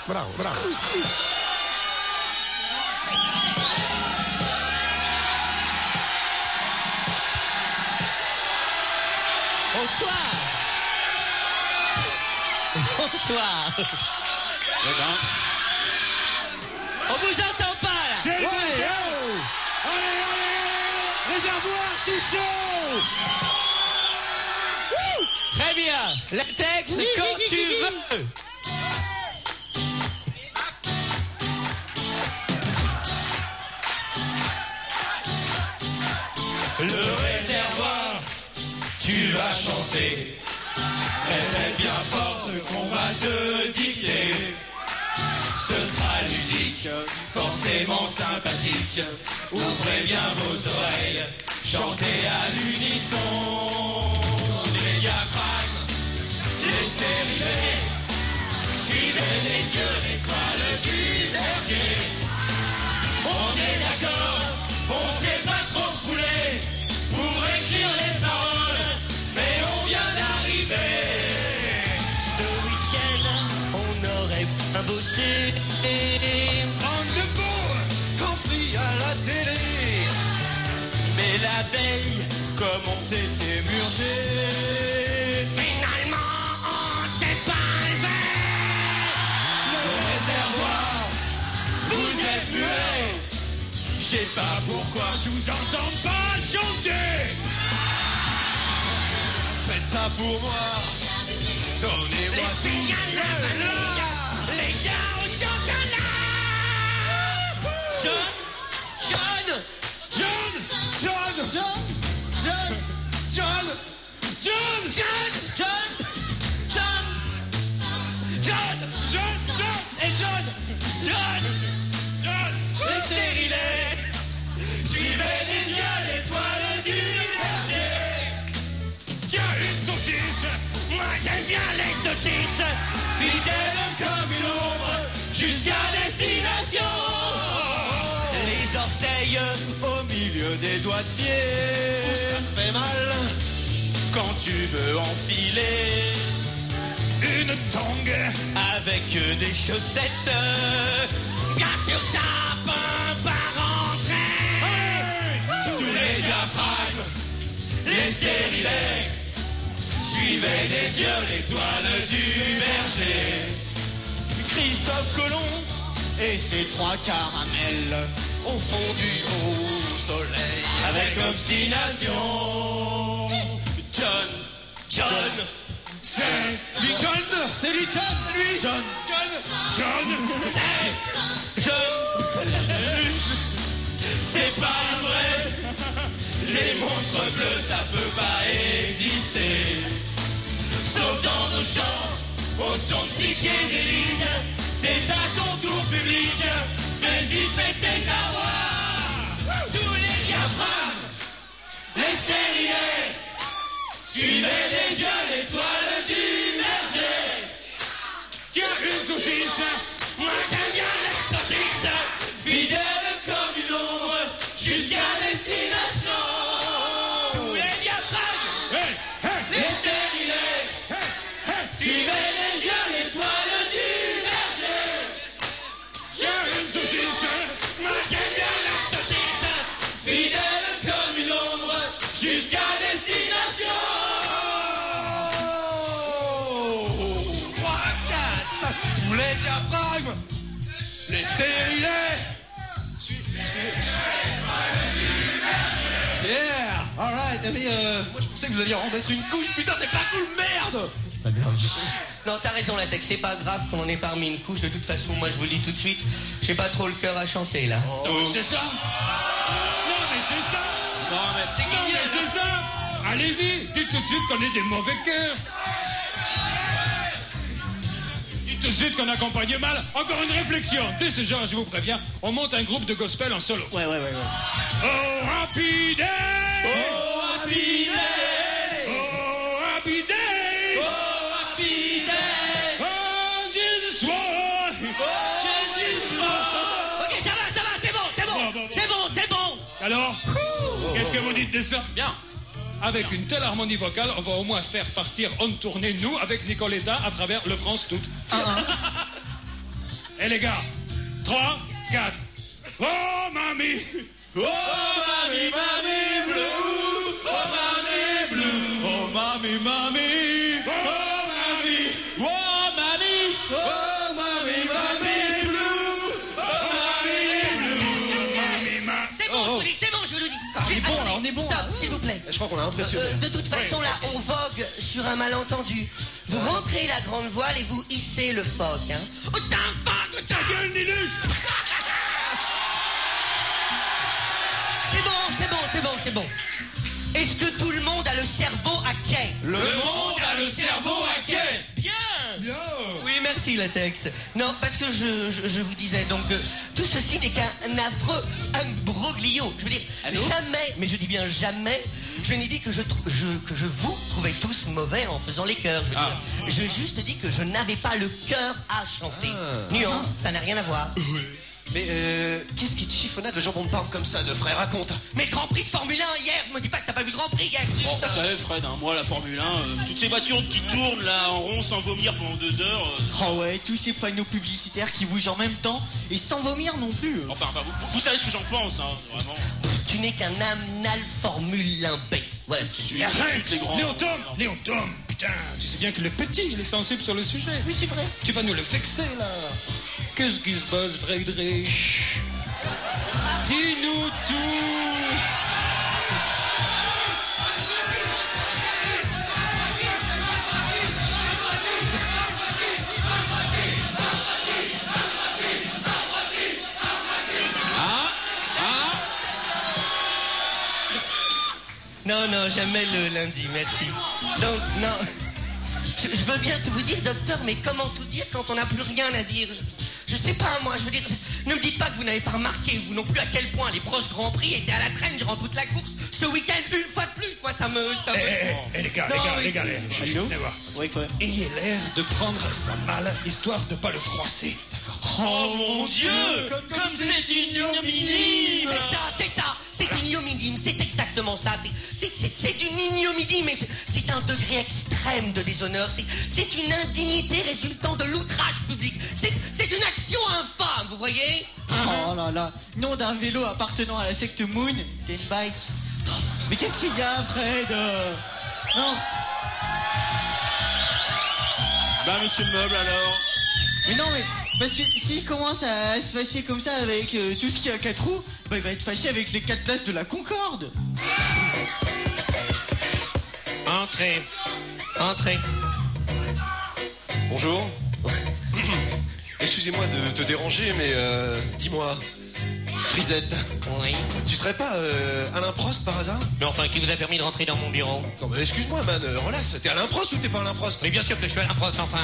Bravo, bravo. Bonsoir. Bonsoir. On vous entend pas là. C'est le Allez. Réservoir tout chaud. Très bien. Latex quand tu veux. Le réservoir, tu vas chanter. Répète bien fort ce qu'on va te dicter. Ce sera ludique, forcément sympathique. Ouvrez bien vos oreilles, chantez à l'unisson. Les diaphragmes, les stérilés. Suivez les yeux, l'étoile du berger. On est d'accord, on s'est pas trop foulé pour écrire les paroles, mais on vient d'arriver. Ce week-end, on aurait bien bossé. Compris à la télé. Mais la veille, comme on s'était murgé, finalement, on s'est pas levé. Le réservoir, vous êtes muets. Je sais pas pourquoi je vous entends pas chanter. Faites ça pour moi. Donnez-moi Les filles à la vanille, les gars au chocolat. John, les stérilés. Suivez les yeux, l'étoile du berger. tiens une saucisse. Moi j'aime bien les saucisses. Fidèle comme une ombre, jusqu'à destination. Les orteils au milieu des doigts de pied. Ça me fait mal. Quand tu veux enfiler une tongue avec des chaussettes, bien sûr ça peut pas rentrer. Tous les diaphragmes, les stérilés. Suivez des yeux l'étoile du berger. Christophe Colomb Et ces trois caramels ont fondu au soleil. Avec obstination. John, C'est lui John. C'est lui John. C'est pas vrai. Les monstres bleus ça peut pas exister. Sauf dans nos champs, au son psychédélique. C'est à ton tour public. Fais-y péter ta voix. Tous les diaphragmes, les stérilés. Suivez les yeux l'étoile du berger. tiens une saucisse. Moi j'aime bien les saucisses. Fidèle comme une ombre, jusqu'à destination. Tous les diaphragmes, Les stérilés. Suivez les yeux l'étoile du berger. tiens une saucisse. Moi j'aime bien les saucisses. Fidèle comme une ombre, jusqu'à destination. 3, 4, 5. Tous les diaphragmes. Les stérilés. Yeah, alright, mais moi je pensais que vous alliez en mettre une couche, putain c'est pas cool, merde. Non, t'as raison, Latex, c'est pas grave qu'on en ait pas remis une couche. De toute façon, moi, je vous le dis tout de suite, j'ai pas trop le cœur à chanter, là. C'est ça. Non, mais c'est ça. C'est Non, mais c'est ça. Allez-y, dites tout de suite qu'on est des mauvais cœurs. Dites tout de suite qu'on accompagne mal. Encore une réflexion. Dès ce genre, je vous préviens, on monte un groupe de gospel en solo. Ouais. Oh, happy day! Oh happy day. Oh, happy day! Oh happy day. Oh, Jesus Lord! Ok, ça va, c'est bon. Alors, qu'est-ce que vous dites de ça? Bien. Avec une telle harmonie vocale, on va au moins faire partir en tournée, nous, avec Nicoletta, à travers le France tout. Et les gars, 3, 4. Oh, mamie! Oh, mamie, mamie blue! Oh, mamie blue! Oh, mamie, mamie! Oh, mamie! Oh, mamie! Oh, mamie, mamie blue! Oh, mamie blue! C'est bon, je vous dis, c'est bon, je vous le dis. on est bon, là, on est bon, Stop, là. s'il vous plaît. Je crois qu'on l'a impressionné. De toute façon, là, on vogue sur un malentendu. Vous rentrez la grande voile et vous hissez le phoque, hein. Oh, t'as un phoque, Ta gueule, Niluche! C'est bon, c'est bon, c'est bon, c'est bon. Est-ce que tout le monde a le cerveau à quai? Le monde a le cerveau à quai! Bien. Oui, merci, Latex. Non, parce que je vous disais, donc, tout ceci n'est qu'un affreux imbroglio. Je veux dire, jamais, mais je dis bien jamais, je n'ai dit que je vous trouvais tous mauvais en faisant les chœurs. Je veux dire, j'ai juste dit que je n'avais pas le cœur à chanter. Nuance, ça n'a rien à voir. Mais qu'est-ce qui te chiffonnade le jambon de Parme comme ça, de frère? Raconte. Mais le Grand Prix de Formule 1 hier, me dis pas que t'as pas vu le Grand Prix hier. Bon, vous savez, Fred, hein, moi, la Formule 1, toutes ces voitures qui tournent là en rond sans vomir pendant 2 heures. Oh ouais, tous ces panneaux publicitaires qui bougent en même temps et sans vomir non plus. Enfin, vous savez ce que j'en pense, hein, vraiment. Tu n'es qu'un anal Formule 1 bête. Voilà ce que tu es. Arrête! les grands. Léon Tom, putain, tu sais bien que le petit, il est sensible sur le sujet. Oui, c'est vrai. Tu vas nous le vexer, là. Qu'est-ce qui se passe, Friedrich? Dis-nous tout! Non, jamais le lundi, merci. Donc, non. Je veux bien tout vous dire, docteur, mais comment tout dire quand on n'a plus rien à dire? Je sais pas, moi, je veux dire, ne me dites pas que vous n'avez pas remarqué, vous non plus, à quel point les proches Grand Prix étaient à la traîne durant toute la course. Ce week-end, une fois de plus, moi, ça me... Les gars, chut, venez voir. Oui, quoi. Ayez l'air de prendre ça mal, histoire de pas le froisser. Oh mon Dieu! Comme c'est ignominie! C'est ça, c'est ignomine, c'est exactement ça. C'est une ignominie, mais c'est un degré extrême de déshonneur. C'est une indignité résultant de l'outrage public. C'est une action infâme, vous voyez? Oh là là, nom d'un vélo appartenant à la secte Moon, t'es une bike. Mais qu'est-ce qu'il y a, Fred? Non. Bah, monsieur le meuble, alors? Mais non, mais parce que s'il commence à se fâcher comme ça avec tout ce qui a 4 roues, bah il va être fâché avec les 4 places de la Concorde. Entrez. Bonjour. Excusez-moi de te déranger, mais dis-moi, Frisette, Oui. tu serais pas Alain Prost par hasard? Mais enfin, qui vous a permis de rentrer dans mon bureau? Non mais excuse-moi man, relax, t'es Alain Prost ou t'es pas Alain Prost? Mais bien sûr que je suis Alain Prost, enfin.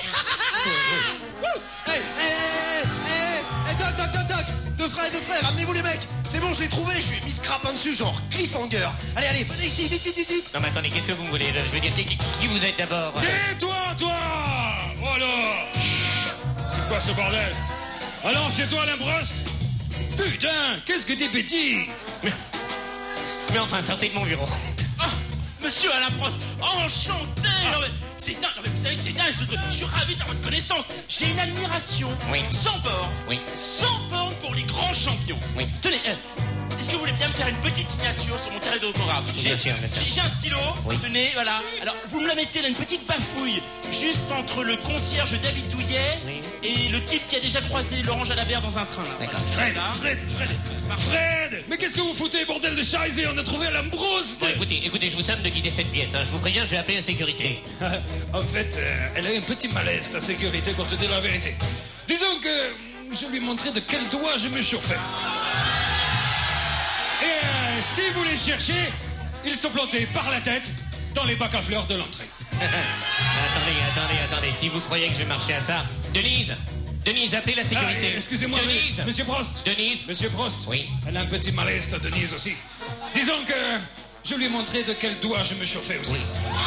Doc, deux frères, ramenez-vous les mecs. C'est bon, je l'ai trouvé, je lui ai mis le crapin dessus, genre cliffhanger. Allez, venez ici, vite. Non mais attendez, qu'est-ce que vous voulez? Je veux dire, qui vous êtes d'abord? Tais-toi, toi! Oh alors! C'est quoi ce bordel? Alors, c'est toi, Alain Prost? Putain, qu'est-ce que des bêtises! Mais enfin, sortez de mon bureau. Ah, monsieur Alain Prost, enchanté! Non, mais c'est dingue, non, mais vous savez que c'est dingue, je suis ravi de faire votre connaissance. J'ai une admiration sans borne, sans borne pour les grands champions. Oui. Tenez, est-ce que vous voulez bien me faire une petite signature sur mon carnet d'autographe? Bien sûr. J'ai un stylo, tenez, voilà. Alors, vous me la mettez là, une petite bafouille, juste entre le concierge David Douillet et le type qui a déjà croisé Laurent Jalabert dans un train. Là. D'accord. Fred! Mais qu'est-ce que vous foutez, bordel de Charizé? On a trouvé Alain Prost! Bon, écoutez, je vous somme de quitter cette pièce. Hein. Je vous préviens, je vais appeler la sécurité. En fait, elle a un petit malaise, la sécurité, pour te dire la vérité. Disons que je lui ai montré de quel doigt je me chauffais. Et si vous les cherchez, ils sont plantés par la tête dans les bacs à fleurs de l'entrée. Attendez. Si vous croyez que je marchais à ça... Denise, appelez la sécurité. Excusez-moi, Denise. Monsieur Prost. Denise. Monsieur Prost. Oui. Elle a un petit malaise, ta Denise aussi. Disons que je lui ai montré de quel doigt je me chauffais aussi. Oui.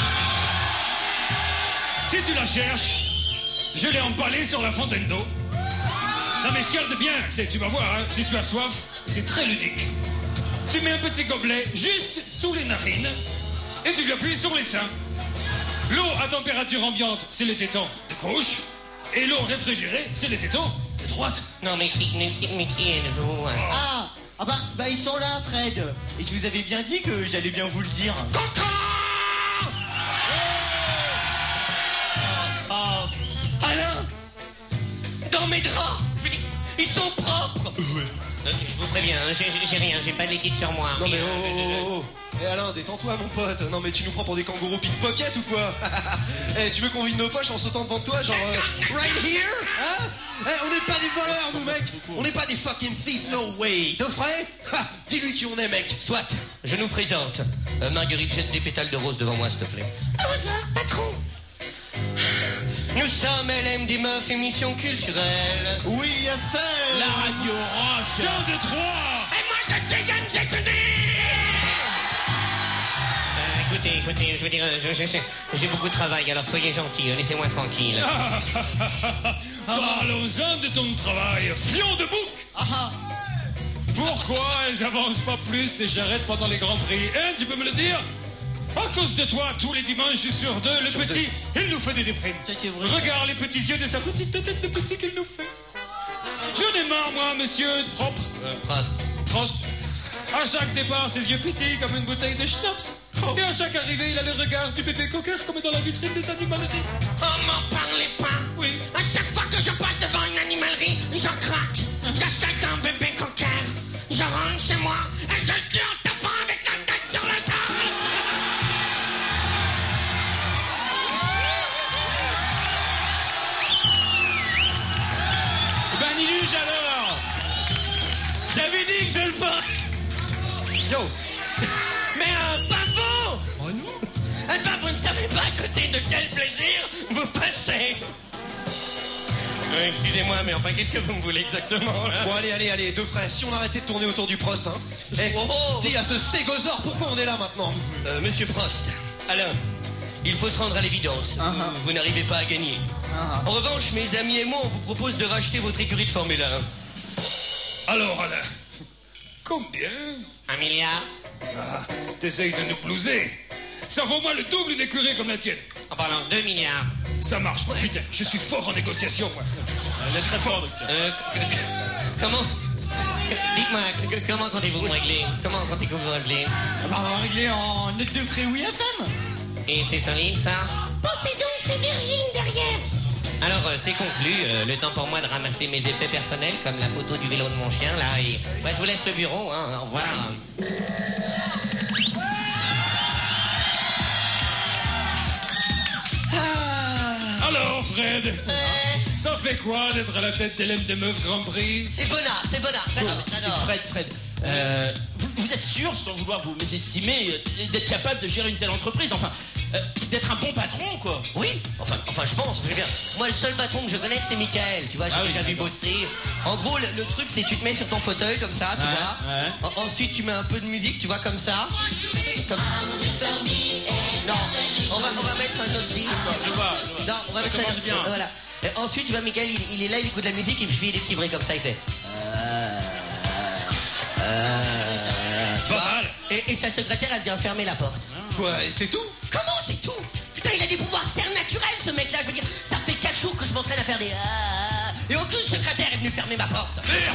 Si tu la cherches, je l'ai empalée sur la fontaine d'eau. Non mais ce qu'il y a de bien, c'est, tu vas voir, hein, si tu as soif, c'est très ludique. Tu mets un petit gobelet juste sous les narines et tu lui appuies sur les seins. L'eau à température ambiante, c'est les tétons de gauche. Et l'eau réfrigérée, c'est les tétons de droite. Non, mais qui êtes-vous? Ah bah ils sont là, Fred. Et je vous avais bien dit que j'allais bien vous le dire. Oh, Alain, dans mes draps, je veux dire, ils sont propres. Je vous préviens, hein, j'ai rien, j'ai pas de liquide sur moi. Non mais oh. Eh Alain, détends-toi mon pote. Non mais tu nous prends pour des kangourous pickpocket ou quoi? Eh, tu veux qu'on vide nos poches en sautant devant toi, genre right here? Hein? Eh, on n'est pas des voleurs, nous, mec. On n'est pas des fucking thieves, no way. De frais? Dis-lui qui on est, mec. Soit, je nous présente. Marguerite, jette des pétales de rose devant moi, s'il te plaît. Patron. Nous sommes LM des meufs, émission culturelle. Oui, FM. La radio rock. Chant de Troyes. Et moi, je suis Yann Zetouni. Écoutez, je veux dire, j'ai beaucoup de travail, alors soyez gentils, laissez-moi tranquille. Parlons-en de ton travail, fion de bouc. Pourquoi elles avancent pas plus les charrettes pendant les Grands Prix? Hein, tu peux me le dire? À cause de toi, tous les dimanches sur 2, le petit, il nous fait des déprimes. Ça, c'est vrai. Regarde les petits yeux de sa petite tête de petit qu'il nous fait. J'en ai marre, moi, monsieur, propre. Prost. À chaque départ, ses yeux pétillent comme une bouteille de schnapps. Et à chaque arrivée, il a le regard du bébé cocker comme dans la vitrine des animaleries. Oh, m'en parlez pas. Oui. À chaque fois que je passe devant une animalerie, j'en craque. J'achète un bébé cocker. Je rentre chez moi et je le tue en tapant avec la tête sur le sol. Ben, Niluge alors. J'avais dit que je le ferais. Yo. Mais un pavot! Oh non! Eh ben, vous ne savez pas à côté de quel plaisir vous passez! Excusez-moi, mais enfin, qu'est-ce que vous me voulez exactement, là? Bon, allez, deux frères, si on arrêtait de tourner autour du Prost, hein. Eh, dis à ce stégosaure pourquoi on est là maintenant. Monsieur Prost, Alain, il faut se rendre à l'évidence. Vous n'arrivez pas à gagner. En revanche, mes amis et moi, on vous propose de racheter votre écurie de Formule 1. Alors, Alain, combien? 1 milliard? Ah, t'essayes de nous blouser. Ça vaut moins le double d'une écurie comme la tienne. En parlant 2 milliards. Ça marche. Putain, je suis fort en négociation, moi. Vous êtes très fort, docteur. Comment? Dites-moi, comment comptez-vous me régler? Comment comptez-vous me régler? On va régler en note de frais oui FM. Et c'est solide, ça? Pensez donc, c'est Virgin derrière. Alors, c'est conclu. Le temps pour moi de ramasser mes effets personnels, comme la photo du vélo de mon chien, là. Et... Ouais, je vous laisse le bureau, hein. Au revoir. Alors, Fred, ça fait quoi d'être à la tête des LM des meufs Grand Prix? C'est bonnard. J'adore. Fred, vous êtes sûr, sans vouloir vous mésestimer, d'être capable de gérer une telle entreprise? Enfin, d'être un bon patron, quoi. Oui, enfin, je pense. Je veux dire, moi, le seul patron que je connais, c'est Michael. Tu vois, j'ai déjà vu bosser. En gros, le truc, c'est que tu te mets sur ton fauteuil, comme ça, tu vois. Ouais. Ensuite, tu mets un peu de musique, tu vois, comme ça. Non, on va mettre un autre disque. Je vois. Non, on va mettre un autre. Bien. Voilà. Et ensuite, tu vois, Michael, il est là, il écoute la musique, et puis il fait des petits bruits comme ça, il fait. Pas mal. Et sa secrétaire, elle vient fermer la porte. Quoi, et c'est tout? Comment c'est tout? Putain, il a des pouvoirs surnaturels, ce mec-là. Je veux dire, ça fait 4 jours que je m'entraîne à faire des... Et aucune secrétaire est venue fermer ma porte. Merde.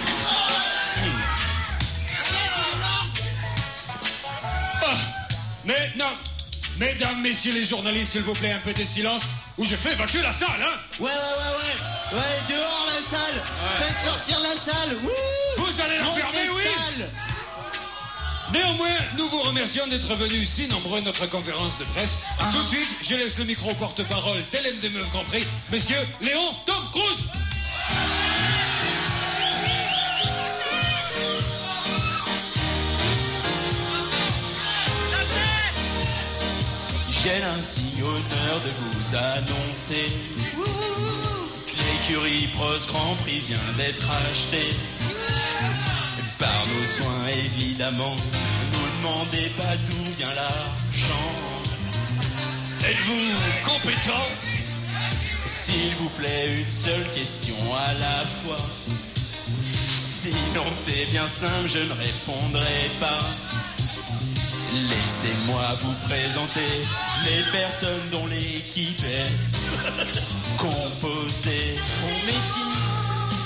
Mais non. Mesdames, messieurs les journalistes, s'il vous plaît, un peu de silence, ou je fais évacuer la salle, hein. Ouais, dehors la salle. Faites sortir la salle. Wouh. Vous allez la fermer, oui. Salle. Néanmoins, nous vous remercions d'être venus si nombreux à notre conférence de presse. Tout de suite, je laisse le micro au porte-parole d'Hélène des Meufs Grand Prix, monsieur Léon Tom Cruise. J'ai ainsi honneur de vous annoncer que l'écurie Prost Grand Prix vient d'être achetée. Par nos soins, évidemment, ne demandez pas d'où vient l'argent. Êtes-vous compétent? S'il vous plaît, une seule question à la fois. Sinon, c'est bien simple, je ne répondrai pas. Laissez-moi vous présenter les personnes dont l'équipe est composée. Mon métier,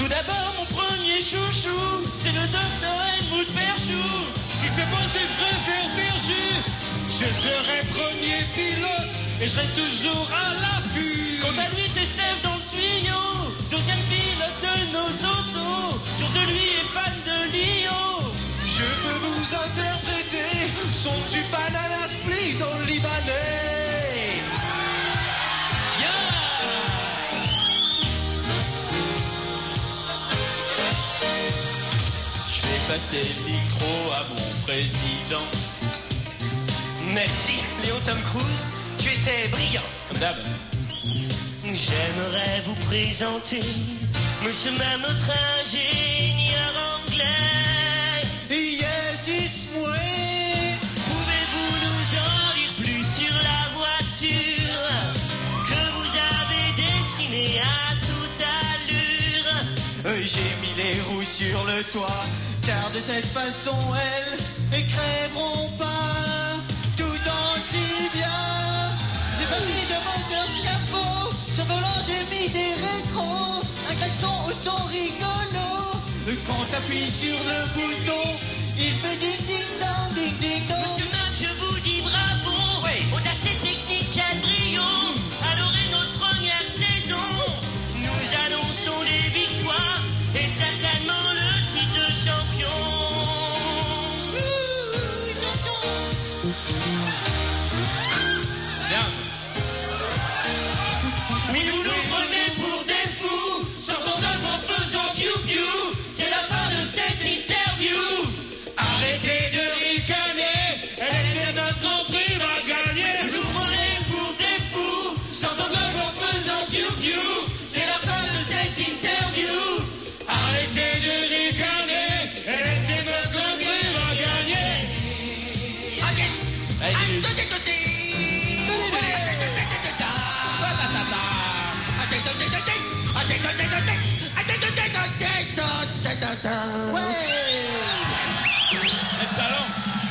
Tout d'abord, mon premier chouchou, c'est le docteur Helmut Perchou. Si c'est pas ses frères Berger, je serai premier pilote et je serai toujours à l'affût. Quant à lui, c'est Steph dans le tuyau, deuxième pilote de nos autos. Sur de lui est fan de Lio. Je peux vous interpréter son du banana split dans le Libanais. Je vais passer le micro à mon président. Merci, Léon Tom Cruise. Tu étais brillant. Comme d'hab. J'aimerais vous présenter Monsieur même notre ingénieur anglais. Yes, it's moi. Pouvez-vous nous en dire plus sur la voiture que vous avez dessinée à toute allure? J'ai mis les roues sur le toit, car de cette façon elles ne crèveront pas. Tout en tibia, j'ai pas mis de moteur scapot. Sur volant j'ai mis des rétros, un klaxon au son rigolo. Quand t'appuies sur le bouton, il fait ding ding dong, ding ding dong. Monsieur Mac, je vous dis bravo. Audace et technique, quel brio. Alors est notre première saison. Nous annonçons les victoires et certainement le titre de champion. Oui, vous nous prenez pour des fous, sortons de en faisant piou-piou. C'est la fin de cette interview. Arrêtez de ricaner, elle est notre Grand Prix va gagner. Vous nous prenez pour des fous, sortons de en faisant piou-piou. C'est la fin de cette interview. Arrêtez de ricaner, elle est notre Grand Prix va gagner. Même talent.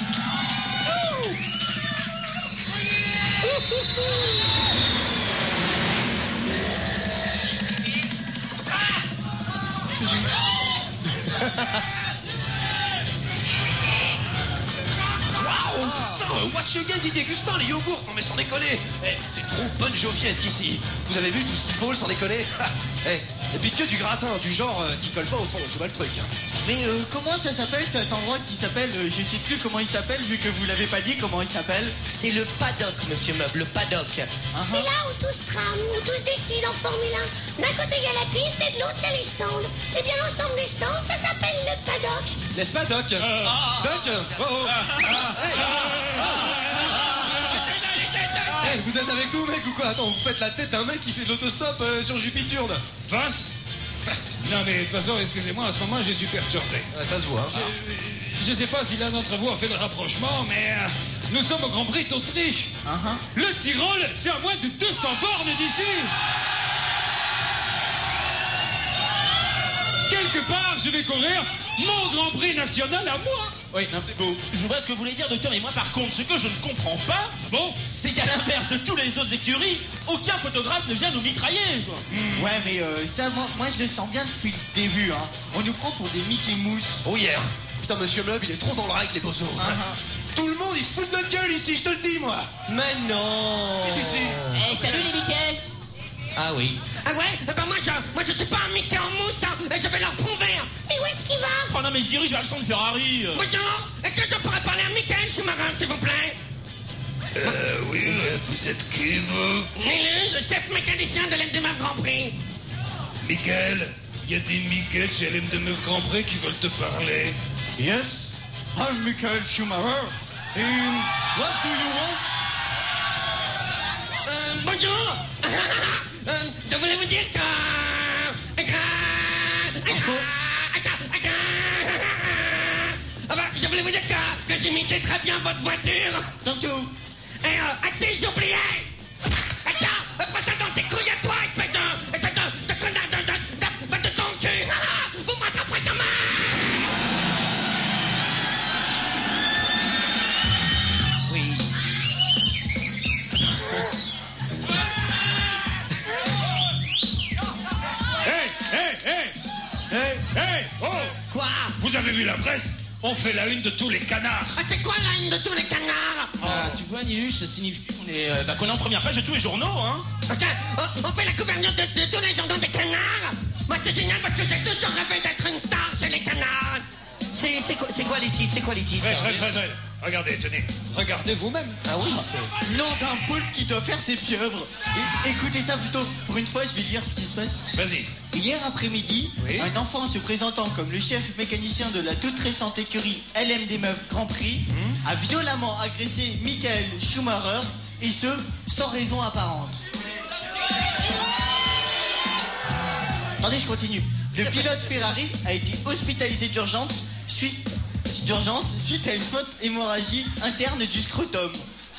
Watch again Didier Gustin, les yogourts. Non mais sans déconner. C'est trop bonne joviesque ici. Vous avez vu tout ce people sans déconner? Et puis que du gratin, du genre qui colle pas au fond, je vois le truc. Mais comment ça s'appelle cet endroit qui s'appelle, je sais plus comment il s'appelle vu que vous l'avez pas dit comment il s'appelle. C'est le paddock, monsieur Meuble, le paddock. C'est là où tout se trame, où tout se décide en Formule 1. D'un côté, il y a la piste et de l'autre, il y a les stands. Et bien, l'ensemble des stands, ça s'appelle le paddock. N'est-ce pas, Doc? Doc? Vous êtes avec nous, mec, ou quoi? Attends, vous faites la tête d'un mec qui fait de l'autostop sur Jupiturne. Vince? Non mais de toute façon, excusez-moi, en ce moment je suis perturbé. Ça se voit. Je sais pas si l'un d'entre vous a fait le rapprochement, mais nous sommes au Grand Prix d'Autriche. Le Tyrol, c'est à moins de 200 bornes d'ici. Quelque part, je vais courir mon Grand Prix national à moi. Oui, non, c'est beau. Je vois ce que vous voulez dire, docteur, et moi, par contre, ce que je ne comprends pas, c'est qu'à l'inverse de tous les autres écuries, aucun photographe ne vient nous mitrailler, quoi. Ouais, mais ça, moi je le sens bien depuis le début, hein. On nous prend pour des Mickey Mouse. Oh yeah. Putain, monsieur Meuble, il est trop dans le ride, les bozos. Tout le monde, il se fout de notre gueule ici, je te le dis, moi. Mais non. Si. Salut les Mickey. Ah oui. Ah ouais? Bah moi je suis pas un Mickey en mousse, hein, et je vais leur prouver. Mais où est-ce qu'il va? Oh non, mais dirige vers le centre Ferrari. Bonjour, est-ce que je pourrais parler à Michael Schumacher, s'il vous plaît? Oui, vous êtes qui, vous? Nélus, le chef mécanicien de l'MDMF Grand Prix. Michael, il y a des Michael chez l'MDMF Grand Prix qui veulent te parler. Yes, I'm Michael Schumacher. What do you want? Bonjour. Je voulais vous dire que... je voulais vous dire que j'imitais très bien votre voiture. Tantôt. Et actif, j'oubliais. Passe dans tes couilles à toi, espèce de connard de ton cul. Vous m'attraperez jamais. Oui. vous avez vu la presse, on fait la une de tous les canards. Ah, c'est quoi la une de tous les canards? Tu vois, Niluche, ça signifie qu'on est en première page de tous les journaux, hein. Ok, on fait la couverture de tous les journaux des canards. Moi, c'est génial parce que j'ai toujours rêvé d'être une star chez les canards. C'est quoi les titres? C'est quoi les titres? Très. Regardez, tenez. Regardez vous-même. Ah oui, c'est... Nom d'un poulpe qui doit faire ses pieuvres. Écoutez ça plutôt. Pour une fois, je vais lire ce qui se passe. Vas-y. Hier après-midi, Oui. un enfant se présentant comme le chef mécanicien de la toute récente écurie LM des Meufs Grand Prix a violemment agressé Michael Schumacher, et ce, sans raison apparente. Attendez, je continue. Le pilote Ferrari a été hospitalisé d'urgence suite à une faute hémorragie interne du scrotum.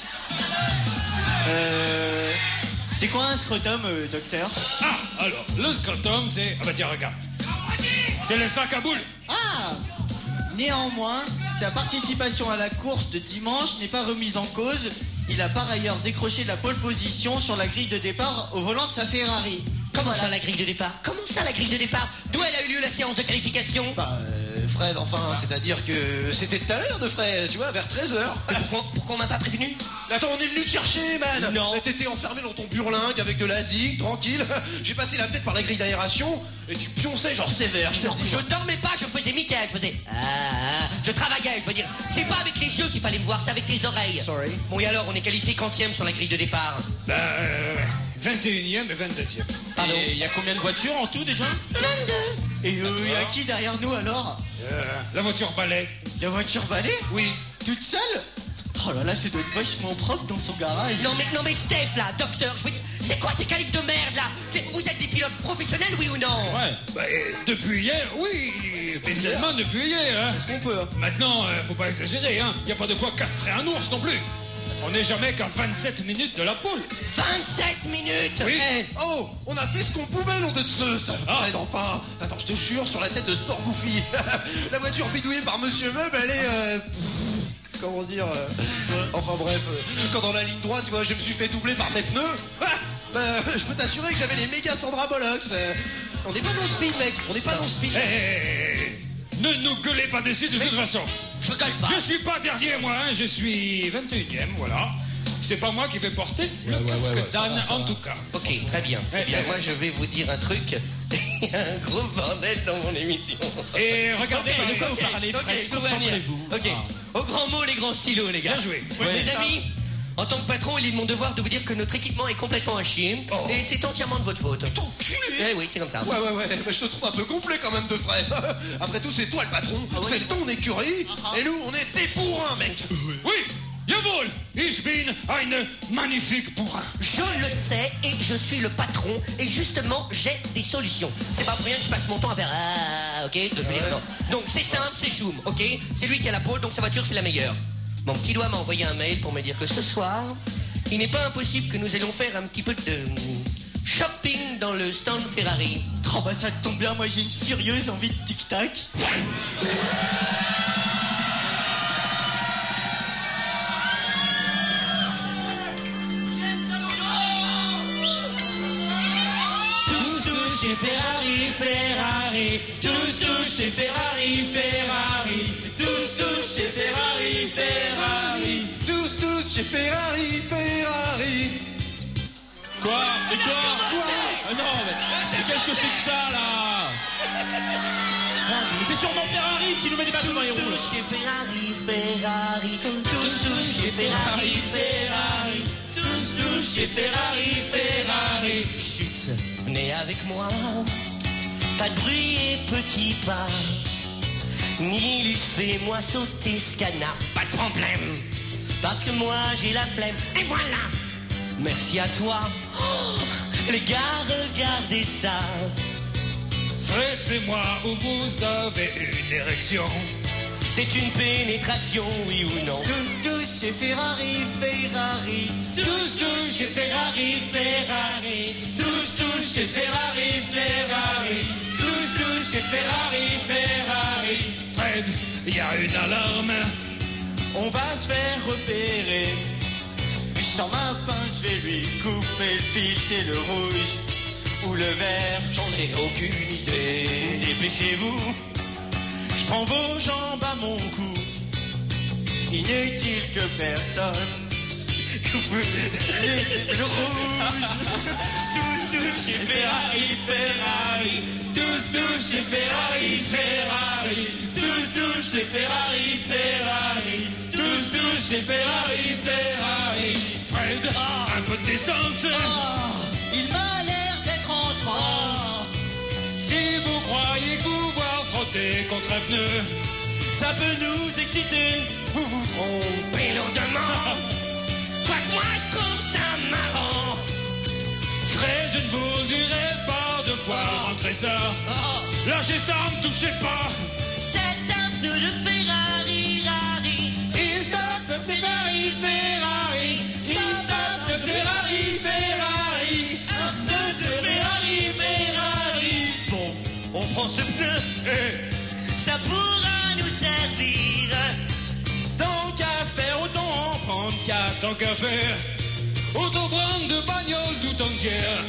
C'est quoi un scrotum, docteur? Ah, alors, le scrotum, c'est... Ah bah tiens, regarde. C'est le sac à boules. Ah! Néanmoins, sa participation à la course de dimanche n'est pas remise en cause. Il a par ailleurs décroché la pole position sur la grille de départ au volant de sa Ferrari. Comment ça, la grille de départ? Comment ça, la grille de départ? D'où elle a eu lieu la séance de qualification? Fred, enfin, c'est-à-dire que c'était tout à l'heure de Fred, tu vois, vers 13h. Pourquoi on m'a pas prévenu? Attends, on est venu te chercher, man. Non. T'étais enfermé dans ton burlingue avec de la zig, tranquille. J'ai passé la tête par la grille d'aération et tu pionçais genre sévère, je te Non, le dis. je dormais pas, je faisais Michael, je faisais... je travaillais, je veux dire. C'est pas avec les yeux qu'il fallait me voir, c'est avec les oreilles. Sorry. Bon, et alors, on est qualifié quantième sur la grille de départ? 21e et 22e. Pardon. Et il y a combien de voitures en tout déjà? 22. Et il y a qui derrière nous alors? La voiture balai. La voiture balai? Oui. Toute seule? Oh là là, c'est doit être vachement propre dans son garage. Non mais Steph là, docteur, je veux dire, c'est quoi ces qualifs de merde là? Vous êtes des pilotes professionnels, oui ou non? Ouais. Bah, depuis hier, oui. Mais seulement depuis hier, hein. Est-ce qu'on peut? Maintenant, faut pas exagérer, hein. Y a pas de quoi castrer un ours non plus. On n'est jamais qu'à 27 minutes de la pole. 27 minutes? Oui. Oh, on a fait ce qu'on pouvait, nom de Zeus. Ah. Fred, enfin. Attends, je te jure, sur la tête de Sport Goofy. La voiture bidouillée par Monsieur Meuble, elle est... comment dire Enfin bref, quand dans la ligne droite, tu vois, je me suis fait doubler par mes pneus. Je peux t'assurer que j'avais les méga Sandra Bollocks. On n'est pas dans le speed, mec. On n'est pas dans le speed. Ne nous gueulez pas dessus de toute façon. Je gueule pas. Je suis pas dernier, moi, hein. Je suis 21e, voilà. C'est pas moi qui vais porter le casque d'âne, en tout cas. Ok, très bien. Eh bien, moi, je vais vous dire un truc. Il y a un gros bordel dans mon émission. Et regardez, De quoi vous parlez, Fred? Concentrez-vous. Ok. Au grand mot, les grands stylos, les gars. Bien joué. Les amis, en tant que patron, il est de mon devoir de vous dire que notre équipement est complètement à chier. Oh. Et c'est entièrement de votre faute. Eh oui, c'est comme ça. Ouais, mais je te trouve un peu gonflé quand même de Fred. Après tout, c'est toi le patron, c'est ton écurie, et nous, on est des bourrins, mec. Oui, jawohl, ich bin ein magnifique bourrin. Je le sais et je suis le patron et justement j'ai des solutions. C'est pas pour rien que je passe mon temps à faire ok, je veux dire, non. Donc c'est simple, c'est Choum, ok. C'est lui qui a la pole, donc sa voiture c'est la meilleure. Mon petit doigt m'a envoyé un mail pour me dire que ce soir, il n'est pas impossible que nous allions faire un petit peu de shopping dans le stand Ferrari. Oh bah ça tombe bien, moi j'ai une furieuse envie de tic-tac. Chez Ferrari, Ferrari, tous chez Ferrari, Ferrari, tous chez Ferrari, Ferrari. Tous chez Ferrari, Ferrari. Quoi? Mais quoi? Ah non, mais qu'est-ce que c'est que ça là? C'est sûrement Ferrari qui nous met des bâtons dans les roues. Tous chez Ferrari, Ferrari, tous chez Ferrari, Ferrari, Tous chez Ferrari, Ferrari. Chut, venez avec moi, pas de bruit et petit pas. Nilus, fais-moi sauter ce canard, pas de problème, parce que moi j'ai la flemme, et voilà. Merci à toi, oh, les gars, regardez ça. Fred, c'est moi où vous avez une érection. C'est une pénétration, oui ou non? Tous chez Ferrari, Ferrari. Tous chez Ferrari, Ferrari. Tous chez Ferrari, Ferrari. Tous chez Ferrari, Ferrari. Fred, il y a une alarme. On va se faire repérer. Je sors ma pince, je vais lui couper le fil, c'est le rouge ou le vert. J'en ai aucune idée. Dépêchez-vous. Je prends vos jambes à mon cou. Inutile que personne le rouge. Tous chez Ferrari, Ferrari. Tous chez Ferrari, Ferrari. Tous chez Ferrari, Ferrari. Tous chez Ferrari, Ferrari. Fred, un peu d'essence. Il m'a l'air d'être en transe. Si vous croyez pouvoir frotter contre un pneu, Ça peut nous exciter. Vous vous trompez lourdement. Quoique moi je trouve ça marrant. Fred, je ne vous dirai pas deux fois rentrer ça. Lâchez ça, ne touchez pas. C'est un pneu de Ferrari, Rari. Il stop de Ferrari, Ferrari. Il stop de Ferrari, Ferrari. Un pneu de Ferrari, Ferrari. Bon, on prend ce pneu. Ça pourra nous servir. Tant qu'à faire, autant en prendre quatre. Tant qu'à faire, autant prendre de bagnole tout entière.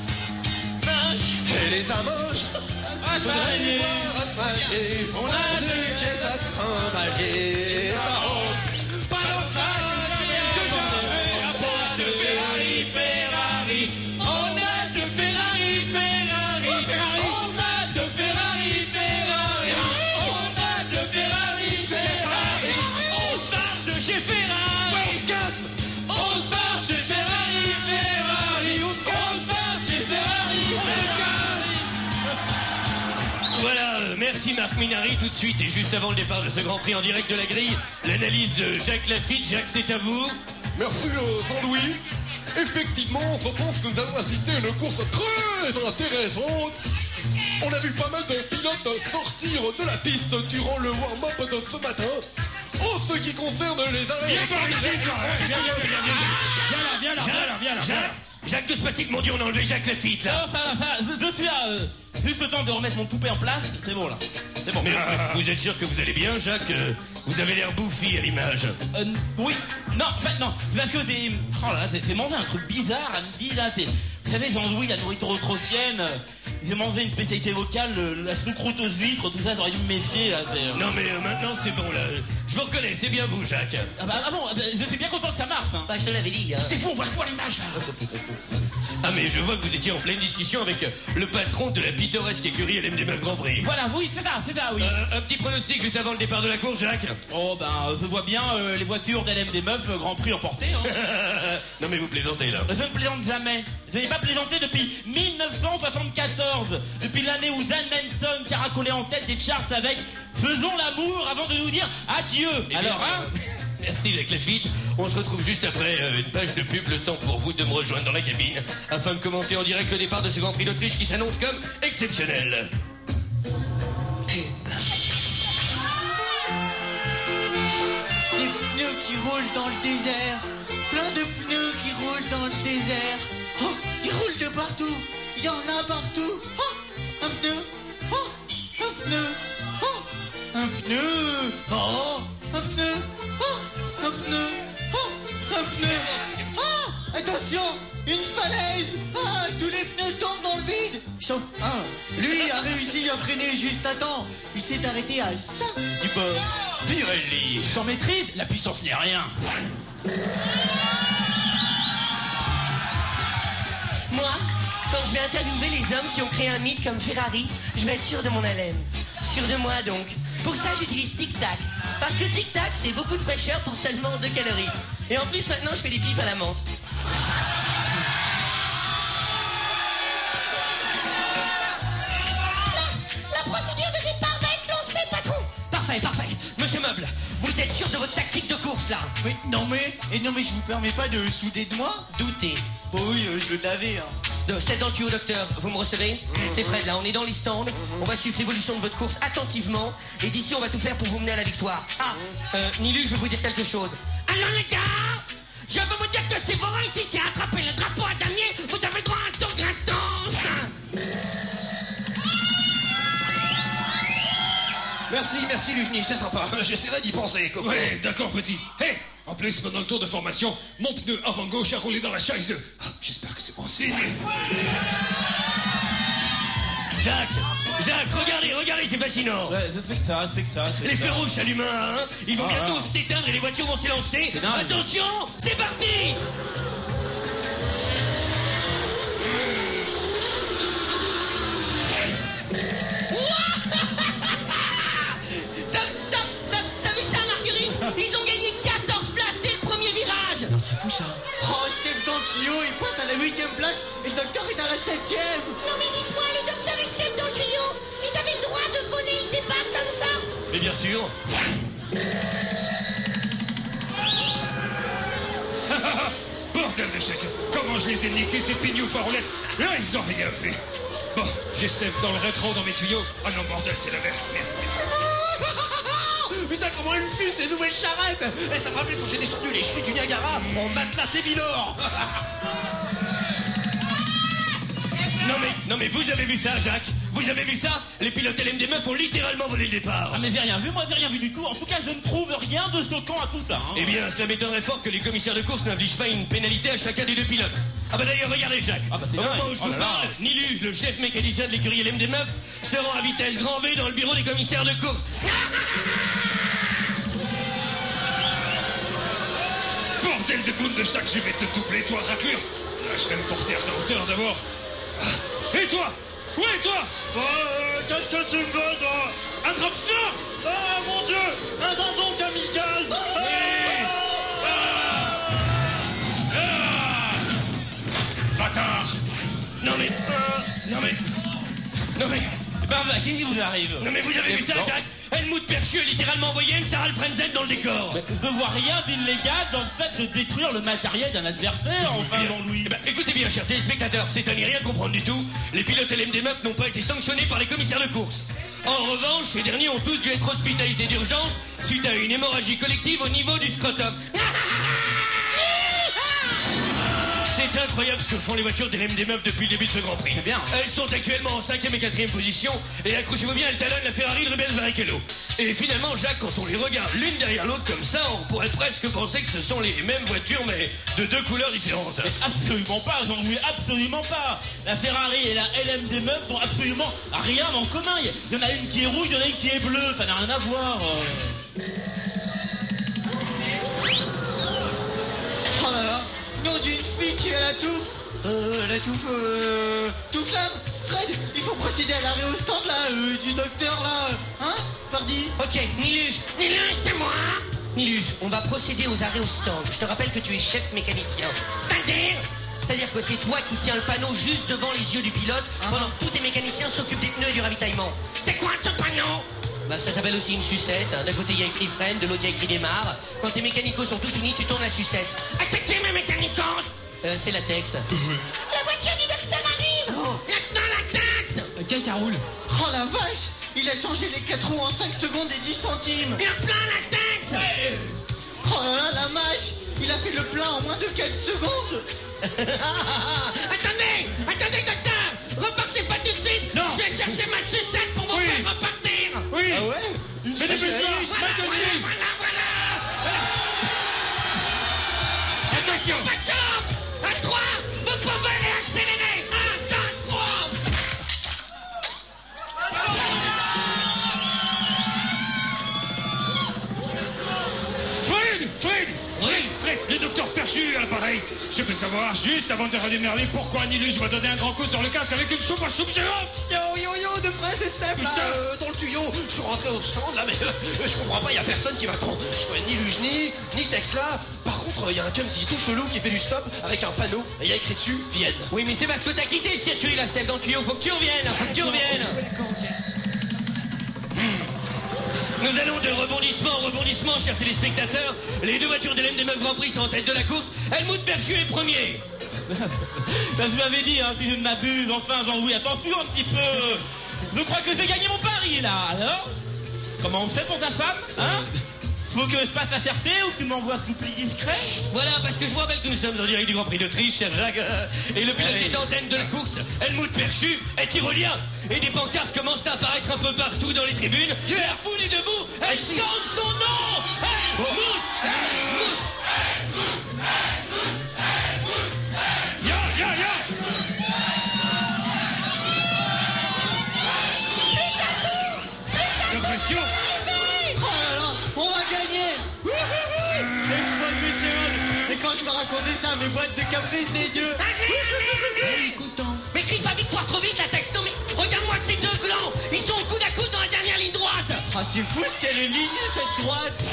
Et les amoches, faudrait les voir asmailler. On a deux caisses à trimballer. Ça rentre pas dans le sac que j'avais à porter. De Ferrari, Ferrari. On a de Ferrari, Ferrari. On a de Ferrari, Ferrari. On a de Ferrari, Ferrari. On se barre de chez Ferrari. On se casse. On se barre chez Ferrari, Ferrari. On se barre chez Ferrari, Ferrari. Voilà, merci Marc Minari. Tout de suite et juste avant le départ de ce Grand Prix en direct de la grille, l'analyse de Jacques Lafitte. Jacques, c'est à vous. Merci Jean-Louis. Effectivement, je pense que nous allons assister à une course très intéressante. On a vu pas mal de pilotes sortir de la piste durant le warm-up de ce matin. En ce qui concerne les arrêts... Viens par ici, toi. Viens là. Jacques, que se passe-t-il? Mon Dieu, on a enlevé Jacques Lafitte, là. Je suis là. Juste le temps de remettre mon toupet en place. C'est bon, là. C'est bon. Mais vous êtes sûr que vous allez bien, Jacques? Vous avez l'air bouffi à l'image. Oui. Non, en fait, non. C'est parce que c'est... Oh là, c'est mangé un truc bizarre à midi, là. C'est... Vous savez, Jean-Louis, la nourriture autrocienne, j'ai mangé une spécialité locale, la choucroute aux huîtres, tout ça, j'aurais dû me méfier, là. Non, mais maintenant, c'est bon, là. Je vous reconnais, c'est bien vous, Jacques. Ah bon, je suis bien content que ça marche, hein. Bah, je te l'avais dit, hein. C'est fou, on voit l'image, là. Ah, mais je vois que vous étiez en pleine discussion avec le patron de la pittoresque écurie LMD9 Grand Prix. Voilà, oui, c'est ça, oui. Un petit pronostic juste avant le départ de la course, Jacques. Oh, ben, je vois bien les voitures d'LMD9 Grand Prix emportées, hein. Non, mais vous plaisantez, là. Je ne plaisante jamais. Je n'ai pas plaisanté depuis 1974. Depuis l'année où Zan Manson caracolait en tête des charts avec « Faisons l'amour avant de nous dire adieu ». Alors, hein Merci Jacques Lafitte. On se retrouve juste après une page de pub, le temps pour vous de me rejoindre dans la cabine afin de commenter en direct le départ de ce Grand Prix d'Autriche qui s'annonce comme exceptionnel. Des pneus qui roulent dans le désert. Plein de pneus qui roulent dans le désert. Oh, ils roulent de partout. Il y en a partout. Oh, un pneu. Oh, un pneu. Oh, un pneu. Oh, un pneu. Oh, un pneu. Oh, un pneu. Oh, attention, une falaise. Ah, tous les pneus tombent dans le vide. Sauf un. Lui a réussi à freiner juste à temps. Il s'est arrêté à ça du bord. Pirelli. Sans maîtrise, la puissance n'est rien. Moi, quand je vais interviewer les hommes qui ont créé un mythe comme Ferrari, je vais être sûr de mon haleine. Sûr de moi, donc. Pour ça, j'utilise Tic Tac. Parce que Tic Tac, c'est beaucoup de fraîcheur pour seulement 2 calories. Et en plus, maintenant, je fais des pipes à la menthe. La procédure de départ va être lancée, patron. Parfait. Monsieur Meuble, vous êtes sûr de votre tactique de course, là? Mais non mais je vous permets pas de souder de moi. Doutez. Oh oui, je le t'avais. Hein. C'est dans le tuyau, docteur. Vous me recevez? C'est Fred, là. On est dans les stands. On va suivre l'évolution de votre course attentivement. Et d'ici, on va tout faire pour vous mener à la victoire. Nilu, je veux vous dire quelque chose. Alors les gars, je veux vous dire que si vous réussissez à attraper le drapeau à damier, vous avez le droit à un tour gratos. Merci Lugny, c'est sympa. J'essaierai d'y penser, copain. Ouais, d'accord, petit. Hé, en plus, pendant le tour de formation, mon pneu avant gauche a roulé dans la chaise. Ah, j'espère que c'est bon signe. Jacques, Jacques, regardez, c'est fascinant. Ouais, c'est que ça. Les feux rouges s'allument, hein. Ils vont bientôt s'éteindre et les voitures vont s'élancer. Attention, c'est parti. T'as vu ça, Marguerite? Ils ont gagné 14 places dès le premier virage. Non, c'est fou ça. Oh, Steve dans le tuyau, il pointe à la 8ème place et le docteur est à la 7ème. Non mais dites-moi, le docteur et Steve dans le tuyau, ils avaient le droit de voler le départ comme ça? Mais bien sûr. Bordel de chaise. Comment je les ai niqués, ces pignoux faroulettes. Là, ils ont rien fait. Bon, j'ai Steph dans le rétro, dans mes tuyaux. Ah non, bordel, c'est l'inverse. Merde. Putain, comment elle fut ces nouvelles charrettes. Eh, ça me rappelait quand j'ai descendu les chutes du Niagara en matelas et Villor. Non mais vous avez vu ça, Jacques? Vous avez vu ça? Les pilotes LMD9 ont littéralement volé le départ. Ah mais j'ai rien vu, moi j'ai rien vu du tout. En tout cas, je ne trouve rien de choquant à tout ça. Hein. Eh bien, cela m'étonnerait fort que les commissaires de course n'infligent pas une pénalité à chacun des deux pilotes. Ah bah d'ailleurs, regardez Jacques. Ah bah c'est Au dingue. moment où je vous parle, Niluge, le chef mécanicien de l'écurie LMD9, se rend à vitesse grand V dans le bureau des commissaires de course. Bordel de Bundestag, je vais te doubler, toi, raclure. Là, je vais me porter à ta hauteur d'abord. Ah. Et toi? Où est toi? Qu'est-ce que tu me veux, toi? Attrape ça! Ah, mon Dieu, un dindon kamikaze. Bâtard! Non mais... Bah, qu'est-ce qui vous arrive? Non mais vous avez vu ça, Jacques? Helmut Perchu a littéralement envoyé une Sarah Frenzen dans le décor. Mais je vois rien d'illégal dans le fait de détruire le matériel d'un adversaire, enfin Jean-Louis. Eh ben, écoutez bien, chers téléspectateurs, c'est à n'y rien comprendre du tout. Les pilotes LMD9 n'ont pas été sanctionnés par les commissaires de course. En revanche, ces derniers ont tous dû être hospitalisés d'urgence suite à une hémorragie collective au niveau du scrotum. C'est incroyable ce que font les voitures de LMD9 depuis le début de ce Grand Prix. C'est bien. Elles sont actuellement en 5e et 4e position et accrochez-vous bien, elles talonnent la Ferrari de Rubens Barrichello. Et finalement, Jacques, quand on les regarde l'une derrière l'autre comme ça, on pourrait presque penser que ce sont les mêmes voitures mais de deux couleurs différentes. Mais absolument pas, Jean-Louis, absolument pas. La Ferrari et la LMD9 n'ont absolument rien en commun. Il y en a une qui est rouge, il y en a une qui est bleue, ça n'a rien à voir. Oh là là, nom d'une fille qui a la touffe. Tout flamme. Fred, il faut procéder à l'arrêt au stand là, du docteur là. Hein, pardi? Ok, Niluge, C'est moi? Niluge, on va procéder aux arrêts au stand. Je te rappelle que tu es chef mécanicien. C'est-à-dire que c'est toi qui tiens le panneau juste devant les yeux du pilote pendant que tous tes mécaniciens s'occupent des pneus et du ravitaillement. C'est quoi ce panneau? Bah, ça s'appelle aussi une sucette. Hein. D'un côté, il y a écrit freine, de l'autre, il y a écrit démarre. Quand tes mécanicos sont tous finis, tu tournes la sucette. Attaquez mes mécanicos! C'est latex. La voiture du docteur arrive! Maintenant la taxe! Quel ça roule? Oh la vache, il a changé les 4 roues en 5 secondes et 10 centimes. Le plein la taxe! Oh là là, la mâche, il a fait le plein en moins de 4 secondes. Attendez, docteur! Repartez pas tout de suite! Non. Je vais chercher ma sucette pour vous Oui. faire repartir! Oui! Ah ouais? Mais dépêche-toi! Voilà! Attention! Pas simple! À 3, vous pouvez réaccélérer! 1, 2, 3! Fred, le docteur Perchu à l'appareil. Je peux savoir, juste avant de redémarrer, pourquoi Niluge m'a donné un grand coup sur le casque avec une choupe à choupe géante. Yo, de frère, c'est Steph, là, Putain. dans le tuyau. Je suis rentré au stand, là, mais je comprends pas, y a personne qui m'attend. Je vois ni Luge, ni Tex, là. Par contre, y a un Cumsy tout chelou qui fait du stop avec un panneau, et y a écrit dessus, Vienne. Oui, mais c'est parce que t'as quitté le circuit, la Steph, dans le tuyau. Faut que tu reviennes, faut que tu reviennes. D'accord, ok. Nous allons de rebondissement en rebondissement, chers téléspectateurs. Les deux voitures de l'MD9 Grand Prix sont en tête de la course. Helmut Perchu est premier. Ben, je vous l'avais dit, hein, si je ne m'abuse, enfin Jean-Louis, attention un petit peu. Je crois que j'ai gagné mon pari là, alors? Comment on fait pour ta femme, hein? Faut que je passe la chercher ou que tu m'envoies sous pli discret? Voilà, parce que je vous rappelle que nous sommes en direct du Grand Prix d'Autriche, cher Jacques. Et le pilote est en tête de la course. Helmut Perchu est tyrolien. Et des pancartes commencent à apparaître un peu partout dans les tribunes. La foule est debout. Elle chante son nom. Helmut, Helmut. Ya! quand je vais raconter ça à mes boîtes de caprice des dieux. Mais crie pas victoire trop vite, la texte. Non mais regarde-moi ces deux glands. Ils sont au coude à coude dans la dernière ligne droite. Ah, c'est fou ce qu'elle est lignée, cette droite.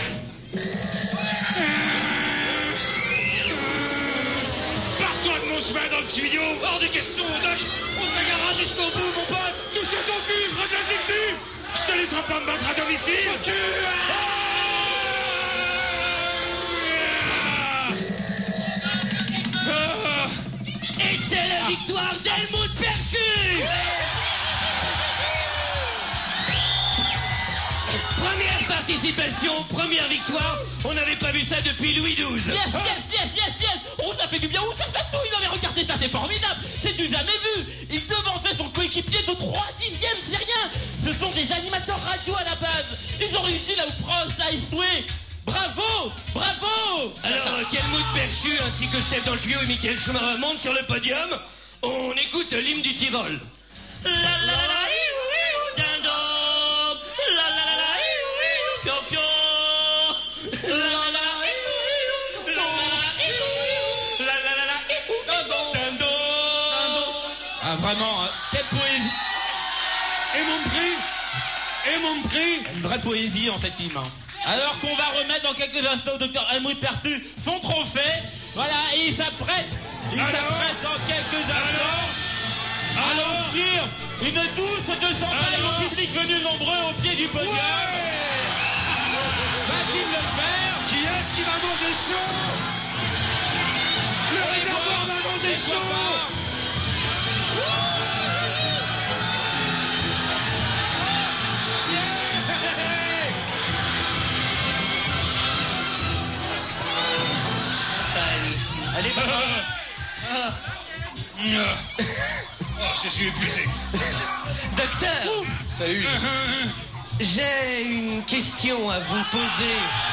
Pars-toi de mon chemin dans le tuyau. Hors de question, Doc. On se bagarrera jusqu'au bout, mon pote. Touche ton cul, frappe la zigbu. Je te laisserai pas me battre à domicile. Mon cul. Et c'est la victoire d'Helmut Perfu. Première participation, première victoire. On n'avait pas vu ça depuis Louis XII. Yes. Oh, ça fait du bien. Oh, ça fait tout. Il m'avait regardé ça, c'est formidable. C'est du jamais vu. Il devançait son coéquipier de 3/10e, c'est rien. Ce sont des animateurs radio à la base. Ils ont réussi là où Prost a échoué. Bravo. Alors, Helmut Perfu ainsi que Steph dans le tuyau et Michael Schumacher montent sur le podium. On écoute l'hymne du Tyrol. La la la la, dindon. La la la la, pion. La la la la, dindon. Ah, vraiment, hein. Quelle poésie. Et mon prix Une vraie poésie en cette team. Hein. Alors qu'on va remettre dans quelques instants au docteur Helmut Perfu son trophée. Voilà, et il s'apprête. Dans quelques instants à offrir une douce de champagne au public venu nombreux au pied du podium. Va-t-il le faire? Qui est-ce qui va manger chaud? Le réservoir va manger chaud. Allez, papa. Je suis épuisé. Docteur, Salut. j'ai une question à vous poser.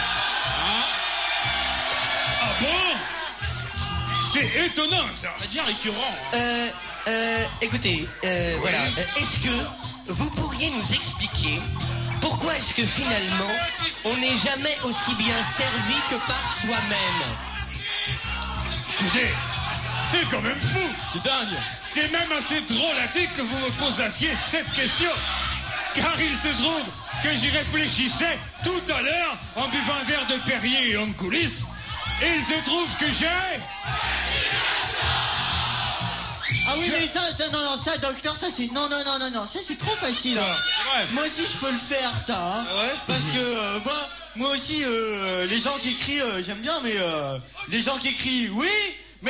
Ah bon? C'est étonnant, ça. Ça devient récurrent. Écoutez, voilà. Est-ce que vous pourriez nous expliquer pourquoi est-ce que finalement on n'est jamais aussi bien servi que par soi-même? Écoutez, c'est quand même fou. C'est dingue. C'est même assez drôlatique que vous me posiez cette question. Car il se trouve que j'y réfléchissais tout à l'heure en buvant un verre de Perrier et en coulisses. Et il se trouve que j'ai... Ah oui, mais ça, docteur, ça c'est... Non, ça c'est trop facile. Hein. Ouais. Moi aussi je peux le faire, ça. Hein. Ouais. Parce que moi aussi, les gens qui écrient, j'aime bien, mais les gens qui écrient oui, mais...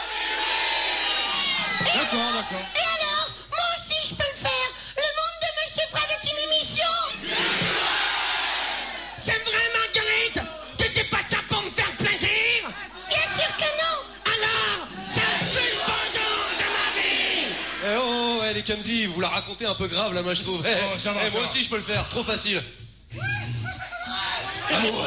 D'accord. Et alors, moi aussi je peux le faire. Le monde de Monsieur Fred est une émission. C'est vrai, Marguerite? T'étais pas de ça pour me faire plaisir? Bien sûr que non. Alors, c'est le plus beau jour de ma vie. Eh oh, les Kamzi, vous la racontez un peu grave là, moi je trouve. Oh, ça va, ça moi va. aussi je peux le faire, trop facile. À moi.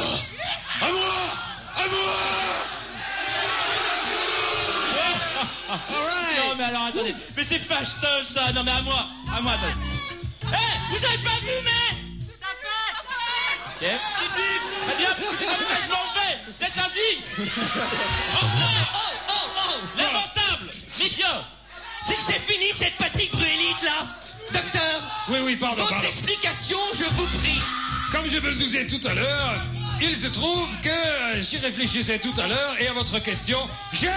Non mais alors attendez, mais c'est fâcheux ça. Non mais à moi, attendez. Vous avez pas vu mais... Ok. Très bien, parce que c'est comme ça que je m'en vais. C'est indigne. Lamentable. Médiocre. C'est que c'est fini cette Patrick Bruelite là. Docteur, Oui, pardon. votre explication, je vous prie. Comme je vous le disais tout à l'heure, il se trouve que j'y réfléchissais tout à l'heure et à votre question, j'ai...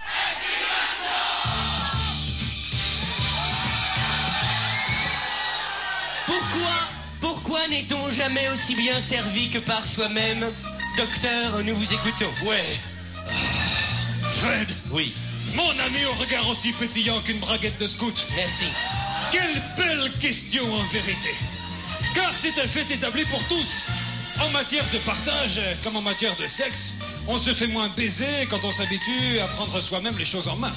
Pourquoi n'est-on jamais aussi bien servi que par soi-même? Docteur, nous vous écoutons. Ouais. Fred. Oui. Mon ami au regard aussi pétillant qu'une braguette de scout. Merci. Quelle belle question en vérité. Car c'est un fait établi pour tous. En matière de partage, comme en matière de sexe, on se fait moins baiser quand on s'habitue à prendre soi-même les choses en main.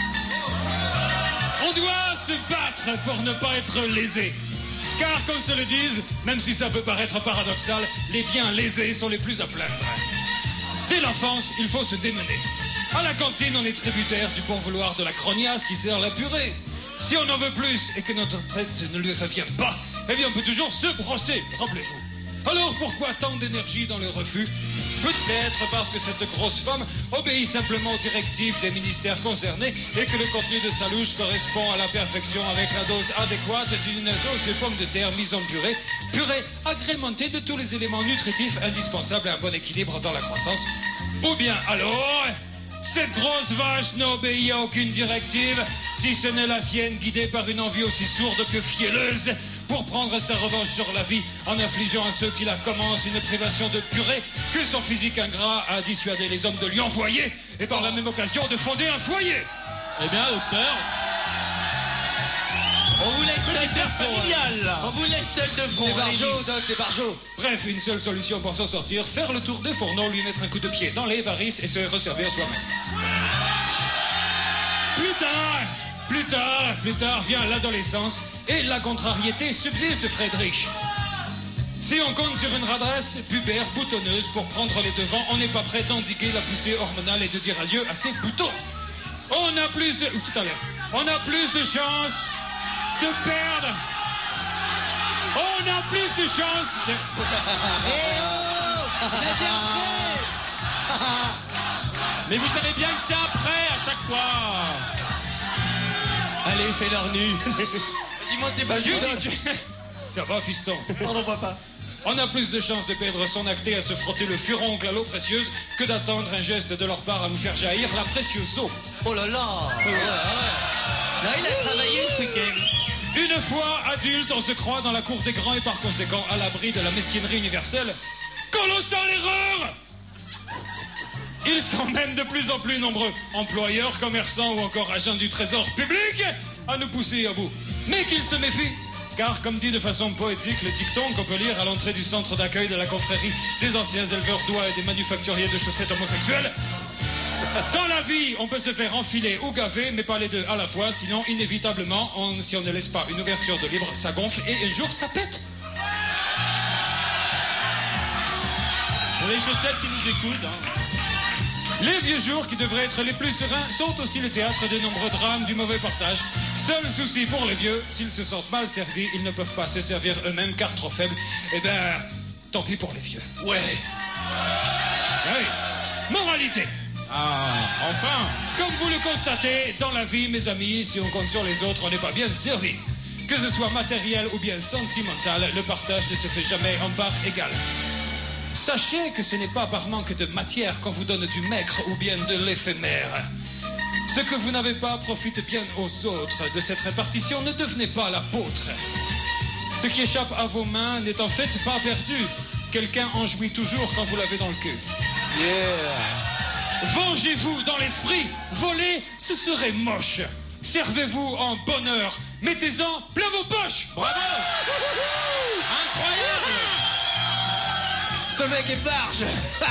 On doit se battre pour ne pas être lésé. Car, comme se le disent, même si ça peut paraître paradoxal, les biens lésés sont les plus à plaindre. Dès l'enfance, il faut se démener. À la cantine, on est tributaire du bon vouloir de la crognasse qui sert la purée. Si on en veut plus et que notre traite ne lui revient pas, eh bien on peut toujours se brosser, rappelez-vous. Alors pourquoi tant d'énergie dans le refus? Peut-être parce que cette grosse femme obéit simplement aux directives des ministères concernés et que le contenu de sa louche correspond à la perfection avec la dose adéquate d'une dose de pommes de terre mise en purée. Purée agrémentée de tous les éléments nutritifs indispensables à un bon équilibre dans la croissance. Ou bien alors, cette grosse vache n'obéit à aucune directive, si ce n'est la sienne guidée par une envie aussi sourde que fielleuse, pour prendre sa revanche sur la vie en infligeant à ceux qui la commencent une privation de purée que son physique ingrat a dissuadé les hommes de lui envoyer et par la même occasion de fonder un foyer. Eh bien, docteur, On vous laisse seul de familial. On vous laisse seul de front. Des barjots, Doc, des barjots. Bref, une seule solution pour s'en sortir, faire le tour de Fourneau, lui mettre un coup de pied dans les varices et se resservir soi-même. Plus tard vient l'adolescence et la contrariété subsiste, Friedrich. Si on compte sur une radresse pubère boutonneuse pour prendre les devants, on n'est pas prêt d'endiguer la poussée hormonale et de dire adieu à ses boutons. On a plus de chances de perdre. On a plus de chances de... mais vous savez bien que c'est après à chaque fois. Allez, fais leur nu. Vas-y, monte tes Je bouches, dis- Doc. Ça va, fiston. Pardon, papa. On a plus de chances de perdre son acté à se frotter le furoncle à l'eau précieuse que d'attendre un geste de leur part à nous faire jaillir la précieuse eau. Oh là là. Là, il a travaillé ce week-end. Une fois adulte, on se croit dans la cour des grands et par conséquent à l'abri de la mesquinerie universelle. Colossale erreur! Ils sont même de plus en plus nombreux, employeurs, commerçants ou encore agents du trésor public, à nous pousser à bout. Mais qu'ils se méfient, car comme dit de façon poétique le dicton qu'on peut lire à l'entrée du centre d'accueil de la confrérie des anciens éleveurs d'oies et des manufacturiers de chaussettes homosexuelles, dans la vie, on peut se faire enfiler ou gaver, mais pas les deux à la fois, sinon inévitablement, si on ne laisse pas une ouverture de libre, ça gonfle et un jour ça pète. Pour les chaussettes qui nous écoutent, hein. Les vieux jours qui devraient être les plus sereins sont aussi le théâtre de nombreux drames du mauvais portage. Seul souci pour les vieux, s'ils se sentent mal servis, ils ne peuvent pas se servir eux-mêmes car trop faibles. Eh ben, tant pis pour les vieux. Ouais. Oui. Moralité. Ah, enfin. Comme vous le constatez, dans la vie, mes amis, si on compte sur les autres, on n'est pas bien servi. Que ce soit matériel ou bien sentimental, le partage ne se fait jamais en part égale. Sachez que ce n'est pas par manque de matière qu'on vous donne du maigre ou bien de l'éphémère. Ce que vous n'avez pas profite bien aux autres. De cette répartition, ne devenez pas l'apôtre. Ce qui échappe à vos mains n'est en fait pas perdu. Quelqu'un en jouit toujours quand vous l'avez dans le cul. Yeah. Vengez-vous dans l'esprit. Voler, ce serait moche. Servez-vous en bonheur. Mettez-en plein vos poches. Bravo. Incroyable. Ce mec est barge.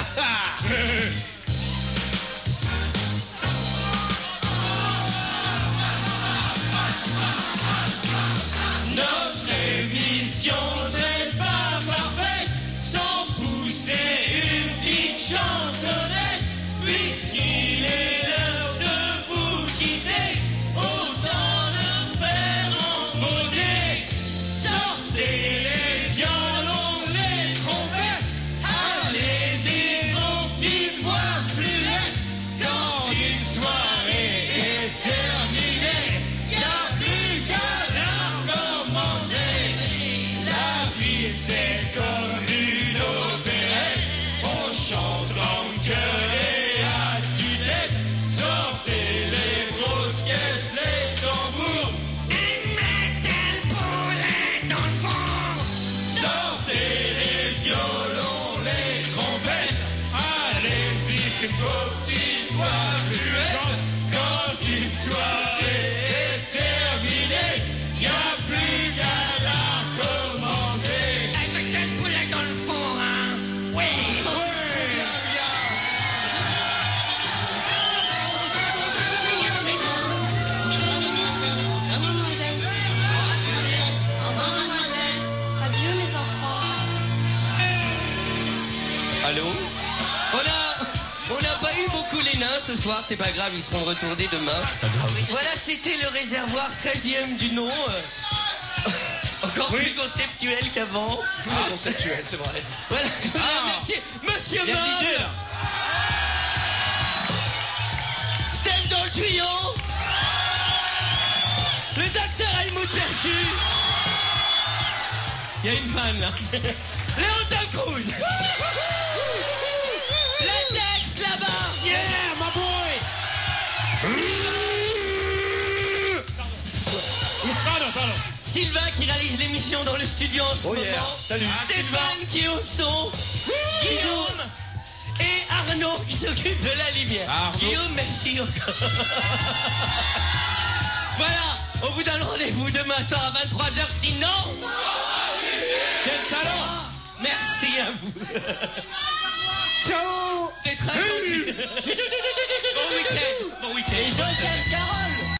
Notre émission serait pas parfaite sans pousser une petite chansonnette. Puisqu'il est l'heure de vous quitter, autant le faire en beauté. Sortez les violons, les trompettes, allez-y vos petites voix fluettes. Quand une soirée est terminée, y a plus qu'à la recommencer. La vie c'est comme une opérette, on chante en chœur et à tue-tête. Sortez les grosses caisses, les tambours, et mettez le poulet dans le fond. Sortez les violons, les trompettes, allez-y vos petites voix fluettes. Quand une soirée est terminée, y a plus qu'à la recommencer. Mettez le poulet dans le fond, hein. Oui. Au revoir, mademoiselle. Adieu, mes enfants. Allô? On n'a pas eu beaucoup les nains ce soir, c'est pas grave, ils seront retournés demain. Voilà, c'était le réservoir 13e du nom. Encore encore Oui. plus conceptuel qu'avant. Tout est conceptuel, c'est vrai. Voilà. Merci. Monsieur Il y a de l'idée, Mob. là. Steph dans le tuyau. Le docteur Helmut Perchu. Il y a une fan là. Léon Tom Cruise. Latex là-bas. Yeah, my boy! Pardon. Sylvain qui réalise l'émission dans le studio en ce Oh moment. yeah, salut. Stéphane qui est au son. Guillaume. Et Arnaud qui s'occupe de la lumière. Arnaud. Guillaume, merci encore. Voilà, on vous donne rendez-vous demain soir à 23h, sinon... Quel talent! Merci à vous. Ciao! T'es très gentil. Bon week-end. Et Jean-Charles Carole